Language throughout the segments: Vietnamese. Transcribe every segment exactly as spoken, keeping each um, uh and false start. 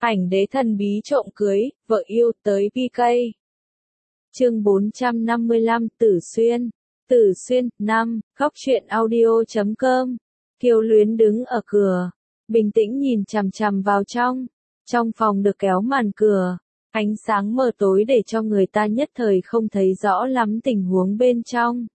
Ảnh đế thần bí trộm cưới, vợ yêu tới pê ca. Chương bốn trăm năm mươi lăm Tử Xuyên. Tử Xuyên, năm, góc truyện audio chấm com. Kiều Luyến đứng ở cửa, bình tĩnh nhìn chằm chằm vào trong. Trong phòng được kéo màn cửa, ánh sáng mờ tối để cho người ta nhất thời không thấy rõ lắm tình huống bên trong.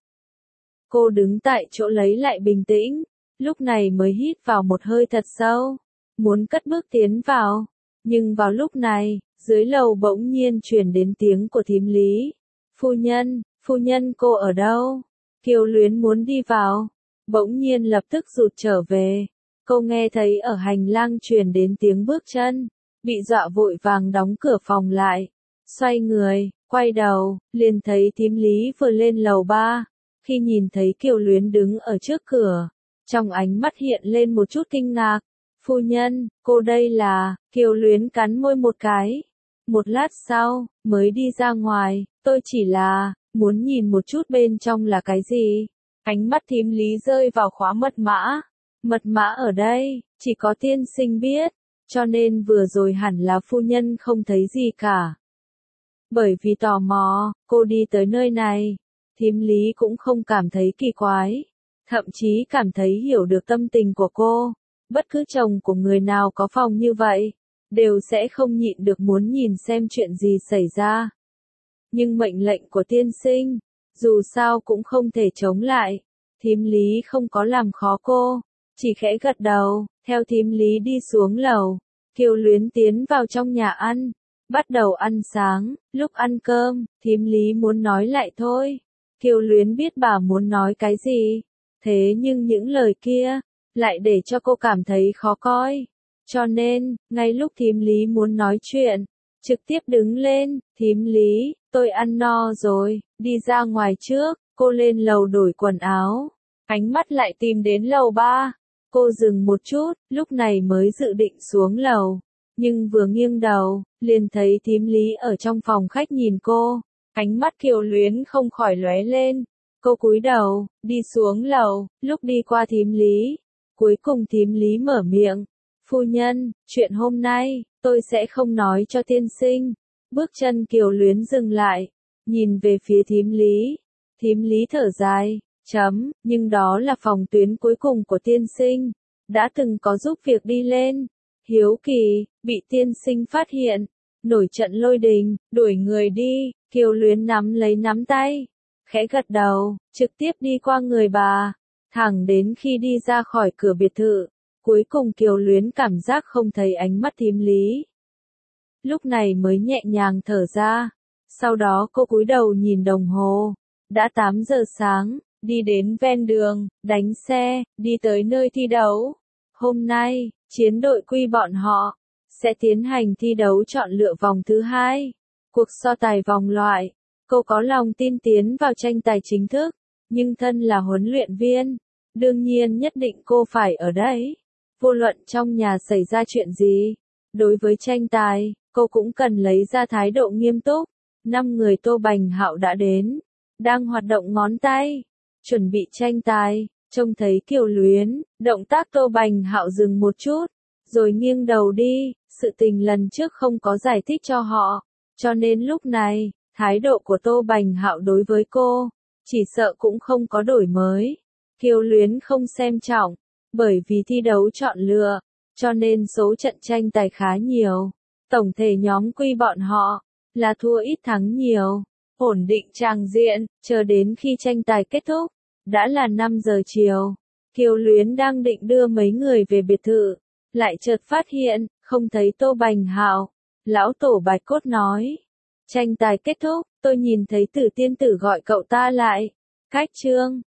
Cô đứng tại chỗ lấy lại bình tĩnh, lúc này mới hít vào một hơi thật sâu, muốn cất bước tiến vào. Nhưng vào lúc này, dưới lầu bỗng nhiên truyền đến tiếng của thím Lý. Phu nhân, phu nhân cô ở đâu? Kiều Luyến muốn đi vào, bỗng nhiên lập tức rụt trở về. Cô nghe thấy ở hành lang truyền đến tiếng bước chân, bị dọa vội vàng đóng cửa phòng lại. Xoay người, quay đầu, liền thấy thím Lý vừa lên lầu ba. Khi nhìn thấy Kiều Luyến đứng ở trước cửa, trong ánh mắt hiện lên một chút kinh ngạc. Phu nhân, cô đây là, Kiều Luyến cắn môi một cái. Một lát sau, mới đi ra ngoài, tôi chỉ là, muốn nhìn một chút bên trong là cái gì. Ánh mắt thím Lý rơi vào khóa mật mã. Mật mã ở đây, chỉ có tiên sinh biết, cho nên vừa rồi hẳn là phu nhân không thấy gì cả. Bởi vì tò mò, cô đi tới nơi này, thím Lý cũng không cảm thấy kỳ quái, thậm chí cảm thấy hiểu được tâm tình của cô. Bất cứ chồng của người nào có phòng như vậy, đều sẽ không nhịn được muốn nhìn xem chuyện gì xảy ra. Nhưng mệnh lệnh của tiên sinh, dù sao cũng không thể chống lại. Thím Lý không có làm khó cô, chỉ khẽ gật đầu, theo thím Lý đi xuống lầu. Kiều Luyến tiến vào trong nhà ăn, bắt đầu ăn sáng. Lúc ăn cơm, thím Lý muốn nói lại thôi. Kiều Luyến biết bà muốn nói cái gì, thế nhưng những lời kia lại để cho cô cảm thấy khó coi. Cho nên, ngay lúc thím Lý muốn nói chuyện, trực tiếp đứng lên. Thím Lý, tôi ăn no rồi, đi ra ngoài trước. Cô lên lầu đổi quần áo, ánh mắt lại tìm đến lầu ba. Cô dừng một chút, lúc này mới dự định xuống lầu, nhưng vừa nghiêng đầu, liền thấy thím Lý ở trong phòng khách nhìn cô. Ánh mắt Kiều Luyến không khỏi lóe lên. Cô cúi đầu, đi xuống lầu. Lúc đi qua thím Lý, cuối cùng thím Lý mở miệng. Phu nhân, chuyện hôm nay, tôi sẽ không nói cho tiên sinh. Bước chân Kiều Luyến dừng lại, nhìn về phía thím Lý. Thím Lý thở dài, chấm, nhưng đó là phòng tuyến cuối cùng của tiên sinh. Đã từng có giúp việc đi lên. Hiếu kỳ, bị tiên sinh phát hiện. Nổi trận lôi đình, đuổi người đi. Kiều Luyến nắm lấy nắm tay, khẽ gật đầu, trực tiếp đi qua người bà. Thẳng đến khi đi ra khỏi cửa biệt thự, cuối cùng Kiều Luyến cảm giác không thấy ánh mắt thím Lý. Lúc này mới nhẹ nhàng thở ra. Sau đó cô cúi đầu nhìn đồng hồ. Đã tám giờ sáng, đi đến ven đường, đánh xe, đi tới nơi thi đấu. Hôm nay, chiến đội Quy bọn họ sẽ tiến hành thi đấu chọn lựa vòng thứ hai. Cuộc so tài vòng loại. Cô có lòng tin tiến vào tranh tài chính thức, nhưng thân là huấn luyện viên, đương nhiên nhất định cô phải ở đấy. Vô luận trong nhà xảy ra chuyện gì, đối với tranh tài, cô cũng cần lấy ra thái độ nghiêm túc. Năm người Tô Bành Hạo đã đến, đang hoạt động ngón tay, chuẩn bị tranh tài. Trông thấy Kiều Luyến, động tác Tô Bành Hạo dừng một chút, rồi nghiêng đầu đi. Sự tình lần trước không có giải thích cho họ, cho nên lúc này, thái độ của Tô Bành Hạo đối với cô, chỉ sợ cũng không có đổi mới. Kiều Luyến không xem trọng, bởi vì thi đấu chọn lựa, cho nên số trận tranh tài khá nhiều. Tổng thể nhóm Quy bọn họ, là thua ít thắng nhiều, ổn định tràng diện, chờ đến khi tranh tài kết thúc, đã là năm giờ chiều. Kiều Luyến đang định đưa mấy người về biệt thự, lại chợt phát hiện, không thấy Tô Bành Hạo. Lão tổ Bạch Cốt nói. Tranh tài kết thúc, tôi nhìn thấy Tử Tiên Tử gọi cậu ta lại. Cách chương,